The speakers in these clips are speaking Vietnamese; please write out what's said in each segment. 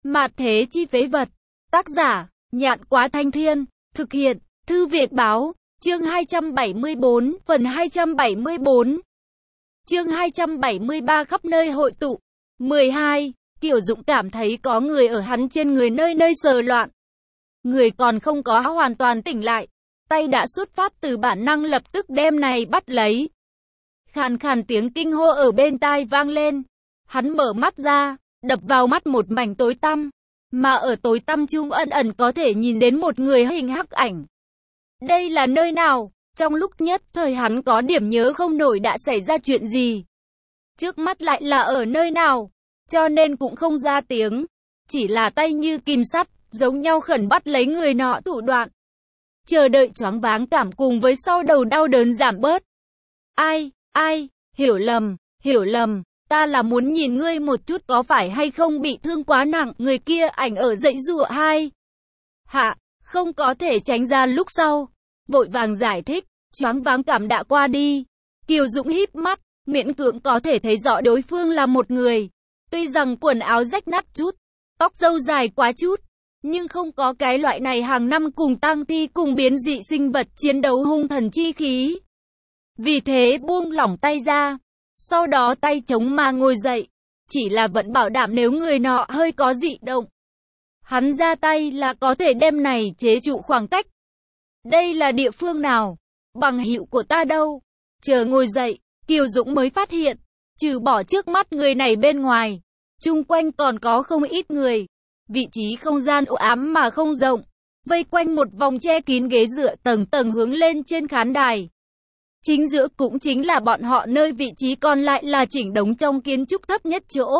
Mạt thế chi phế vật. Tác giả, Nhạn Quá Thanh Thiên. Thực hiện, Thư Việt Báo. Chương 274, phần 274. Chương 273 khắp nơi hội tụ. 12. Kiều Dũng cảm thấy có người ở hắn trên người nơi nơi sờ loạn. Người còn không có hoàn toàn tỉnh lại. Tay đã xuất phát từ bản năng lập tức đem này bắt lấy. Khàn khàn tiếng kinh hô ở bên tai vang lên. Hắn mở mắt ra, đập vào mắt một mảnh tối tăm. Mà ở tối tăm trung ẩn ẩn có thể nhìn đến một người hình hắc ảnh. Đây là nơi nào? Trong lúc nhất thời hắn có điểm nhớ không nổi đã xảy ra chuyện gì. Trước mắt lại là ở nơi nào? Cho nên cũng không ra tiếng. Chỉ là tay như kim sắt, giống nhau khẩn bắt lấy người nọ thủ đoạn. Chờ đợi choáng váng cảm cùng với sau đầu đau đớn giảm bớt. Ai, hiểu lầm, ta là muốn nhìn ngươi một chút có phải hay không bị thương quá nặng, người kia ảnh ở dãy dụa hai. Hạ, không có thể tránh ra lúc sau. Vội vàng giải thích, choáng váng cảm đã qua đi. Kiều Dũng híp mắt, miễn cưỡng có thể thấy rõ đối phương là một người. Tuy rằng quần áo rách nát chút, tóc râu dài quá chút, nhưng không có cái loại này hàng năm cùng tang thi cùng biến dị sinh vật chiến đấu hung thần chi khí. Vì thế buông lỏng tay ra, sau đó tay chống mà ngồi dậy, chỉ là vẫn bảo đảm nếu người nọ hơi có dị động, hắn ra tay là có thể đem này chế trụ khoảng cách. Đây là địa phương nào? Bằng hữu của ta đâu? Chờ ngồi dậy, Kiều Dũng mới phát hiện, trừ bỏ trước mắt người này bên ngoài, chung quanh còn có không ít người. Vị trí không gian u ám mà không rộng, vây quanh một vòng che kín ghế dựa tầng tầng hướng lên trên khán đài. Chính giữa cũng chính là bọn họ nơi vị trí còn lại là chỉnh đống trong kiến trúc thấp nhất chỗ.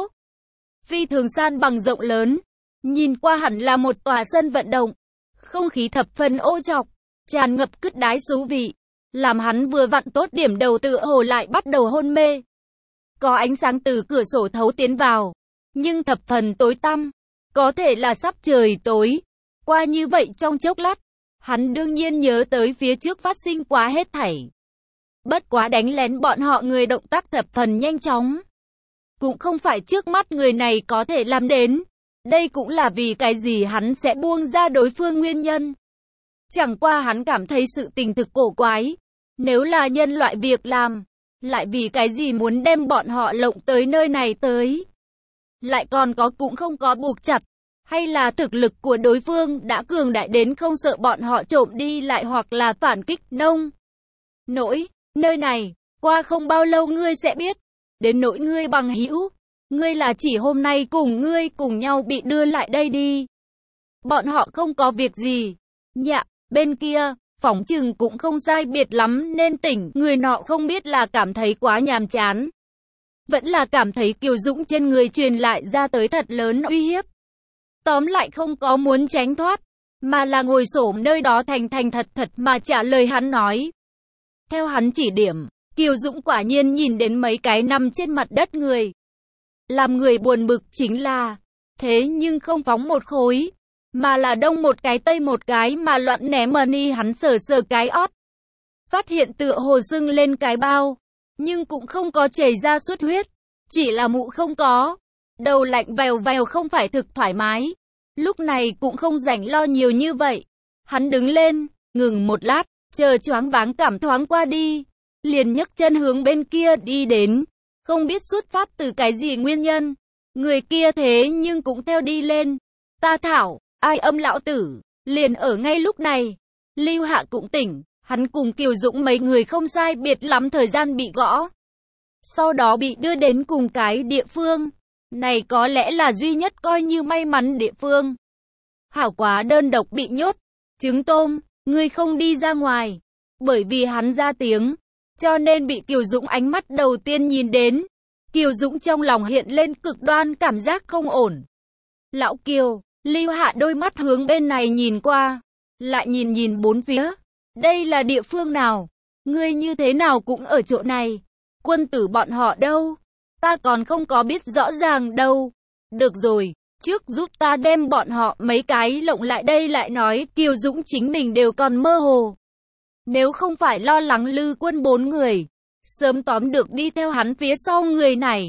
Phi thường san bằng rộng lớn, nhìn qua hẳn là một tòa sân vận động. Không khí thập phần ô trọc, tràn ngập cứt đái xú vị, làm hắn vừa vặn tốt điểm đầu tựa hồ lại bắt đầu hôn mê. Có ánh sáng từ cửa sổ thấu tiến vào, nhưng thập phần tối tăm, có thể là sắp trời tối. Qua như vậy trong chốc lát, hắn đương nhiên nhớ tới phía trước phát sinh quá hết thảy. Bất quá đánh lén bọn họ người động tác thập phần nhanh chóng. Cũng không phải trước mắt người này có thể làm đến. Đây cũng là vì cái gì hắn sẽ buông ra đối phương nguyên nhân. Chẳng qua hắn cảm thấy sự tình thực cổ quái. Nếu là nhân loại việc làm, lại vì cái gì muốn đem bọn họ lộng tới nơi này tới. Lại còn có cũng không có buộc chặt. Hay là thực lực của đối phương đã cường đại đến không sợ bọn họ trộm đi lại hoặc là phản kích nông nỗi. Nơi này, qua không bao lâu ngươi sẽ biết. Đến nỗi ngươi bằng hữu, ngươi là chỉ hôm nay cùng ngươi cùng nhau bị đưa lại đây đi. Bọn họ không có việc gì. Dạ, bên kia, phỏng chừng cũng không sai biệt lắm nên tỉnh. Người nọ không biết là cảm thấy quá nhàm chán, vẫn là cảm thấy Kiều Dũng trên người truyền lại ra tới thật lớn uy hiếp. Tóm lại không có muốn tránh thoát, mà là ngồi xổm nơi đó thành thành thật thật mà trả lời hắn nói. Theo hắn chỉ điểm, Kiều Dũng quả nhiên nhìn đến mấy cái nằm trên mặt đất người. Làm người buồn bực chính là, thế nhưng không phóng một khối, mà là đông một cái tây một cái mà loạn ném money. Hắn sờ sờ cái ót, phát hiện tựa hồ sưng lên cái bao, nhưng cũng không có chảy ra xuất huyết, chỉ là mụ không có. Đầu lạnh vèo vèo không phải thực thoải mái. Lúc này cũng không rảnh lo nhiều như vậy. Hắn đứng lên, ngừng một lát, chờ choáng váng cảm thoáng qua đi, liền nhấc chân hướng bên kia đi đến. Không biết xuất phát từ cái gì nguyên nhân, người kia thế nhưng cũng theo đi lên. Ta thảo, ai âm lão tử, liền ở ngay lúc này. Lưu Hạ cũng tỉnh, hắn cùng Kiều Dũng mấy người không sai biệt lắm thời gian bị gõ. Sau đó bị đưa đến cùng cái địa phương. Này có lẽ là duy nhất coi như may mắn địa phương. Hảo quá đơn độc bị nhốt. Trứng tôm, ngươi không đi ra ngoài. Bởi vì hắn ra tiếng, cho nên bị Kiều Dũng ánh mắt đầu tiên nhìn đến. Kiều Dũng trong lòng hiện lên cực đoan cảm giác không ổn. Lão Kiều, Lưu Hạ đôi mắt hướng bên này nhìn qua, lại nhìn bốn phía. Đây là địa phương nào? Ngươi như thế nào cũng ở chỗ này? Quân tử bọn họ đâu? Ta còn không có biết rõ ràng đâu. Được rồi, trước giúp ta đem bọn họ mấy cái lộng lại đây lại nói. Kiều Dũng chính mình đều còn mơ hồ. Nếu không phải lo lắng Lư Quân 4 người sớm tóm được đi theo hắn phía sau người này,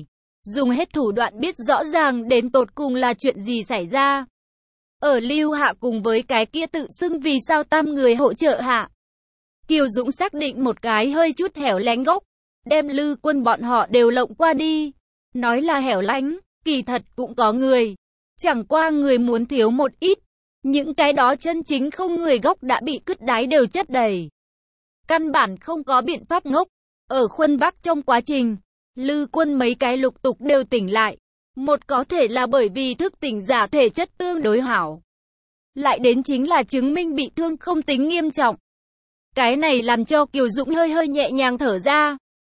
dùng hết thủ đoạn biết rõ ràng đến tột cùng là chuyện gì xảy ra. Ở Lưu Hạ cùng với cái kia tự xưng vì sao tam người hỗ trợ Hạ. Kiều Dũng xác định một cái hơi chút hẻo lánh góc, đem Lư Quân bọn họ đều lộng qua đi. Nói là hẻo lánh, kỳ thật cũng có người. Chẳng qua người muốn thiếu một ít. Những cái đó chân chính không người góc đã bị cứt đáy đều chất đầy. Căn bản không có biện pháp ngốc. Ở khuân Bắc trong quá trình, Lư Quân mấy cái lục tục đều tỉnh lại. Một có thể là bởi vì thức tỉnh giả thể chất tương đối hảo. Lại đến chính là chứng minh bị thương không tính nghiêm trọng. Cái này làm cho Kiều Dũng hơi hơi nhẹ nhàng thở ra.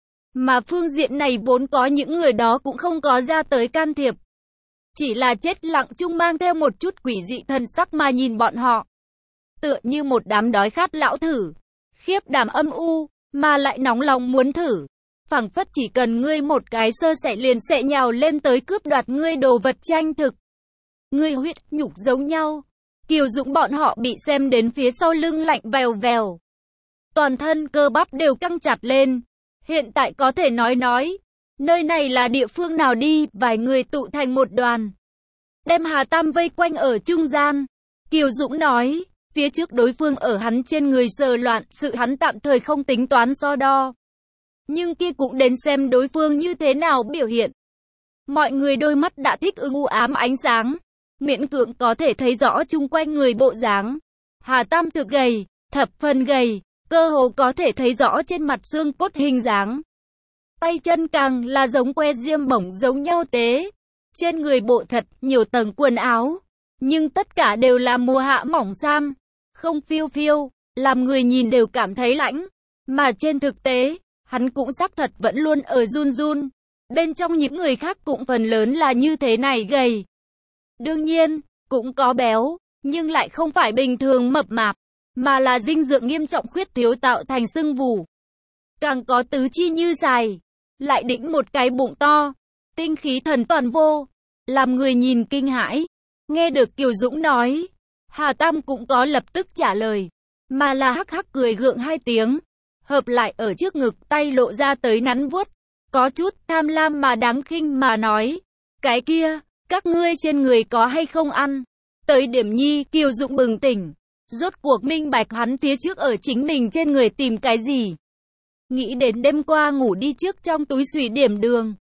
Mà phương diện này vốn có những người đó cũng không có ra tới can thiệp. Chỉ là chết lặng chung mang theo một chút quỷ dị thần sắc mà nhìn bọn họ. Tựa như một đám đói khát lão thử. Khiếp đảm âm u, mà lại nóng lòng muốn thử. Phảng phất chỉ cần ngươi một cái sơ sẩy liền sẽ nhào lên tới cướp đoạt ngươi đồ vật tranh thực. Ngươi huyết nhục giống nhau. Kiều Dũng bọn họ bị xem đến phía sau lưng lạnh vèo vèo. Toàn thân cơ bắp đều căng chặt lên. Hiện tại có thể nói. Nơi này là địa phương nào đi, vài người tụ thành một đoàn. Đem Hà Tam vây quanh ở trung gian. Kiều Dũng nói, phía trước đối phương ở hắn trên người sờ loạn, sự hắn tạm thời không tính toán so đo. Nhưng kia cũng đến xem đối phương như thế nào biểu hiện. Mọi người đôi mắt đã thích ứng u ám ánh sáng. Miễn cưỡng có thể thấy rõ chung quanh người bộ dáng. Hà Tam thực gầy, thập phần gầy, cơ hồ có thể thấy rõ trên mặt xương cốt hình dáng. Tay chân càng là giống que diêm bổng giống nhau tế. Trên người bộ thật nhiều tầng quần áo. Nhưng tất cả đều là mùa hạ mỏng sam. Không phiêu phiêu, làm người nhìn đều cảm thấy lạnh. Mà trên thực tế, hắn cũng xác thật vẫn luôn ở run run. Bên trong những người khác cũng phần lớn là như thế này gầy. Đương nhiên, cũng có béo, nhưng lại không phải bình thường mập mạp, mà là dinh dưỡng nghiêm trọng khuyết thiếu tạo thành sưng vù. Càng có tứ chi như dài, lại đĩnh một cái bụng to, tinh khí thần toàn vô, làm người nhìn kinh hãi. Nghe được Kiều Dũng nói, Hà Tam cũng có lập tức trả lời, mà là hắc hắc cười gượng hai tiếng, hợp lại ở trước ngực, tay lộ ra tới nắn vuốt, có chút tham lam mà đáng khinh mà nói, cái kia, các ngươi trên người có hay không ăn? Tới điểm nhi, Kiều Dũng bừng tỉnh, rốt cuộc minh bạch hắn phía trước ở chính mình trên người tìm cái gì. Nghĩ đến đêm qua ngủ đi trước trong túi xùy điểm đường.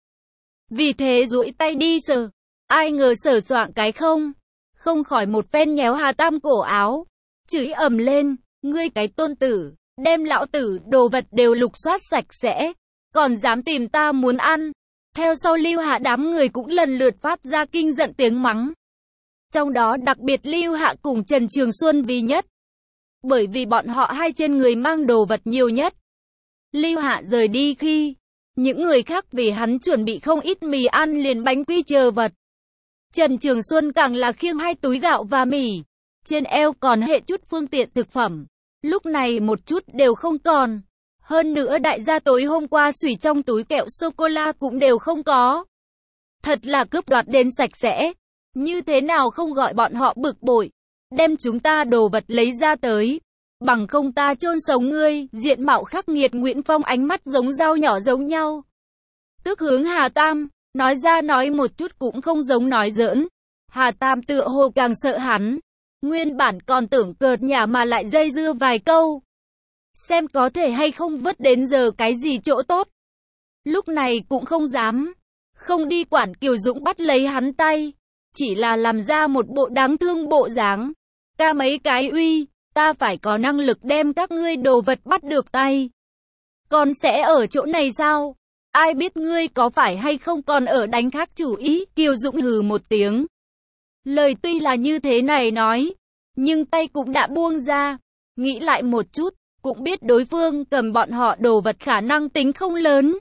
Vì thế duỗi tay đi sờ, ai ngờ sờ soạng cái không khỏi một phen nhéo Hà Tam cổ áo, chửi ầm lên, ngươi cái tôn tử, đem lão tử đồ vật đều lục soát sạch sẽ, còn dám tìm ta muốn ăn. Theo sau Lưu Hạ đám người cũng lần lượt phát ra kinh giận tiếng mắng. Trong đó đặc biệt Lưu Hạ cùng Trần Trường Xuân vì nhất. Bởi vì bọn họ hai trên người mang đồ vật nhiều nhất. Lưu Hạ rời đi khi, những người khác vì hắn chuẩn bị không ít mì ăn liền bánh quy chờ vật. Trần Trường Xuân càng là khiêng 2 túi gạo và mì. Trên eo còn hệ chút phương tiện thực phẩm. Lúc này một chút đều không còn. Hơn nữa đại gia tối hôm qua xủy trong túi kẹo sô-cô-la cũng đều không có. Thật là cướp đoạt đến sạch sẽ. Như thế nào không gọi bọn họ bực bội. Đem chúng ta đồ vật lấy ra tới. Bằng không ta chôn sống ngươi. Diện mạo khắc nghiệt Nguyễn Phong ánh mắt giống dao nhỏ giống nhau. Tức hướng Hà Tam. Nói ra nói một chút cũng không giống nói giỡn. Hà Tam tựa hồ càng sợ hắn. Nguyên bản còn tưởng cợt nhả mà lại dây dưa vài câu. Xem có thể hay không vớt đến giờ cái gì chỗ tốt. Lúc này cũng không dám. Không đi quản. Kiều Dũng bắt lấy hắn tay. Chỉ là làm ra một bộ đáng thương bộ dáng. Ca mấy cái uy. Ta phải có năng lực đem các ngươi đồ vật bắt được tay. Còn sẽ ở chỗ này sao? Ai biết ngươi có phải hay không còn ở đánh khác chủ ý. Kiều Dũng hừ một tiếng. Lời tuy là như thế này nói. Nhưng tay cũng đã buông ra. Nghĩ lại một chút. Cũng biết đối phương cầm bọn họ đồ vật khả năng tính không lớn.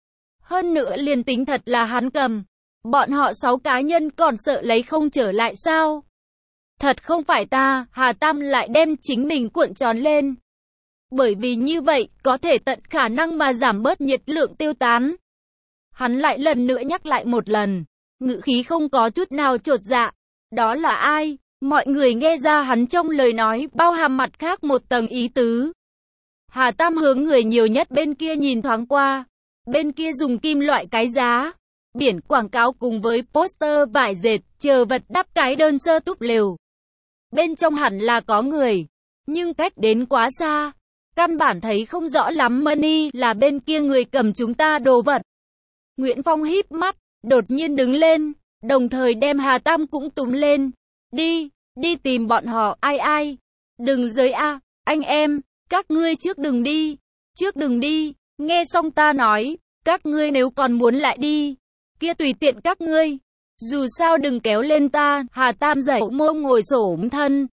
Hơn nữa liền tính thật là hắn cầm. Bọn họ 6 cá nhân còn sợ lấy không trở lại sao? Thật không phải ta. Hà Tam lại đem chính mình cuộn tròn lên. Bởi vì như vậy có thể tận khả năng mà giảm bớt nhiệt lượng tiêu tán. Hắn lại lần nữa nhắc lại một lần. Ngữ khí không có chút nào chột dạ. Đó là ai? Mọi người nghe ra hắn trong lời nói bao hàm mặt khác một tầng ý tứ. Hà Tam hướng người nhiều nhất bên kia nhìn thoáng qua. Bên kia dùng kim loại cái giá. biển quảng cáo cùng với poster vải dệt, chờ vật đắp cái đơn sơ túp lều. Bên trong hẳn là có người, nhưng cách đến quá xa, căn bản thấy không rõ lắm Money là bên kia người cầm chúng ta đồ vật. Nguyễn Phong híp mắt, đột nhiên đứng lên, đồng thời đem Hà Tam cũng túm lên. Đi tìm bọn họ, ai. Đừng rời a, anh em, các ngươi trước đừng đi, nghe xong ta nói, các ngươi nếu còn muốn lại đi, kia tùy tiện các ngươi. Dù sao đừng kéo lên ta, Hà Tam dậy mông ngồi xổm thân.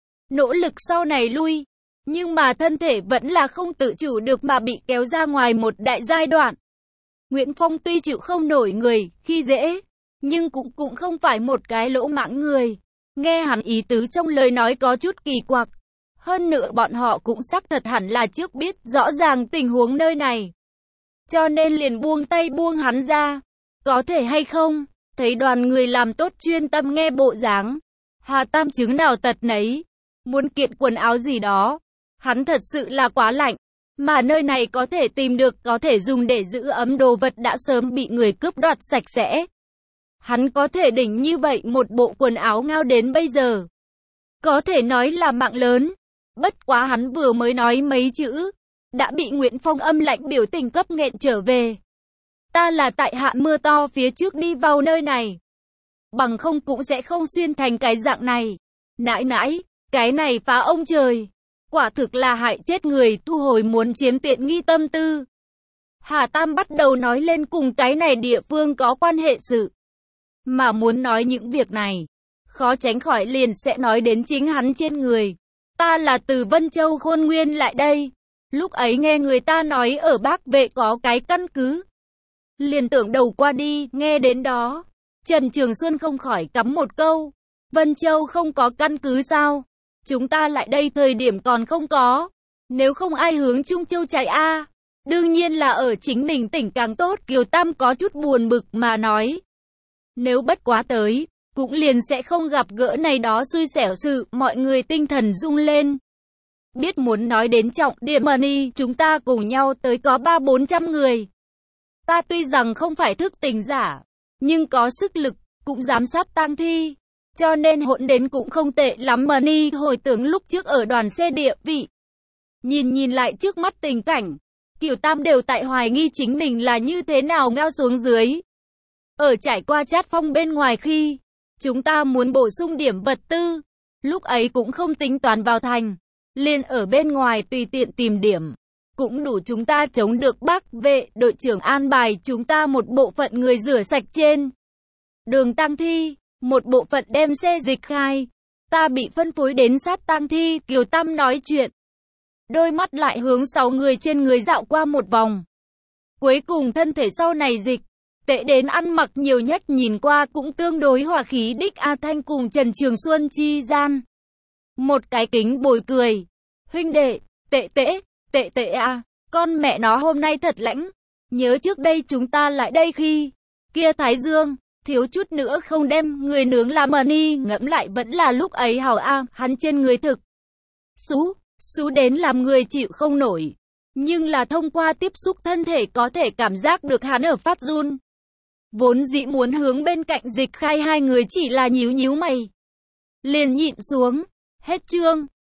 Nỗ lực sau này lui, nhưng mà thân thể vẫn là không tự chủ được mà bị kéo ra ngoài một đại giai đoạn. Nguyễn Phong tuy chịu không nổi người, khi dễ, nhưng cũng không phải một cái lỗ mãng người. Nghe hắn ý tứ trong lời nói có chút kỳ quặc. Hơn nữa bọn họ cũng xác thật hẳn là trước biết rõ ràng tình huống nơi này. Cho nên liền buông tay buông hắn ra. Có thể hay không? Thấy đoàn người làm tốt chuyên tâm nghe bộ dáng. Hà Tam chứng nào tật nấy. Muốn kiện quần áo gì đó. Hắn thật sự là quá lạnh. Mà nơi này có thể tìm được có thể dùng để giữ ấm đồ vật đã sớm bị người cướp đoạt sạch sẽ. Hắn có thể đỉnh như vậy một bộ quần áo ngao đến bây giờ. Có thể nói là mạng lớn. Bất quá hắn vừa mới nói mấy chữ, đã bị Nguyễn Phong âm lạnh biểu tình cấp nghẹn trở về. Ta là tại hạ mưa to phía trước đi vào nơi này. Bằng không cũng sẽ không xuyên thành cái dạng này. Nãi, cái này phá ông trời. Quả thực là hại chết người, thu hồi muốn chiếm tiện nghi tâm tư. Hà Tam bắt đầu nói lên cùng cái này địa phương có quan hệ sự. Mà muốn nói những việc này, khó tránh khỏi liền sẽ nói đến chính hắn trên người. Ta là từ Vân Châu Khôn Nguyên lại đây. Lúc ấy nghe người ta nói ở Bắc Vệ có cái căn cứ. Liền tưởng đầu qua đi, nghe đến đó. Trần Trường Xuân không khỏi cắm một câu. Vân Châu không có căn cứ sao? Chúng ta lại đây thời điểm còn không có. Nếu không ai hướng Trung Châu chạy a. Đương nhiên là ở chính mình tỉnh càng tốt. Kiều Tam có chút buồn bực mà nói. Nếu bất quá tới, cũng liền sẽ không gặp gỡ này đó xui xẻo sự, mọi người tinh thần rung lên. Biết muốn nói đến trọng điểm Money, chúng ta cùng nhau tới có 300-400 người. Ta tuy rằng không phải thức tỉnh giả, nhưng có sức lực, cũng giám sát tang thi. Cho nên hỗn đến cũng không tệ lắm Money, hồi tưởng lúc trước ở đoàn xe địa vị. Nhìn lại trước mắt tình cảnh, Kiều Tam đều tại hoài nghi chính mình là như thế nào ngao xuống dưới. Ở trải qua Chát Phong bên ngoài khi chúng ta muốn bổ sung điểm vật tư, lúc ấy cũng không tính toán vào thành, liền ở bên ngoài tùy tiện tìm điểm, cũng đủ chúng ta chống được Bắc Vệ. Đội trưởng an bài chúng ta một bộ phận người rửa sạch trên đường tang thi, một bộ phận đem xe dịch khai. Ta bị phân phối đến sát tang thi. Kiều Tam nói chuyện, đôi mắt lại hướng 6 người trên người dạo qua một vòng. Cuối cùng thân thể sau này dịch tệ đến ăn mặc nhiều nhất, nhìn qua cũng tương đối hòa khí đích A Thanh cùng Trần Trường Xuân chi gian. Một cái kính bồi cười. Huynh đệ, tệ à, con mẹ nó hôm nay thật lãnh. Nhớ trước đây chúng ta lại đây khi kia Thái Dương, thiếu chút nữa không đem người nướng làm Money, ngẫm lại vẫn là lúc ấy hảo a, hắn trên người thực xú đến làm người chịu không nổi. Nhưng là thông qua tiếp xúc thân thể có thể cảm giác được hắn ở phát run. Vốn dĩ muốn hướng bên cạnh dịch khai, hai người chỉ là nhíu mày, liền nhịn xuống. Hết chương.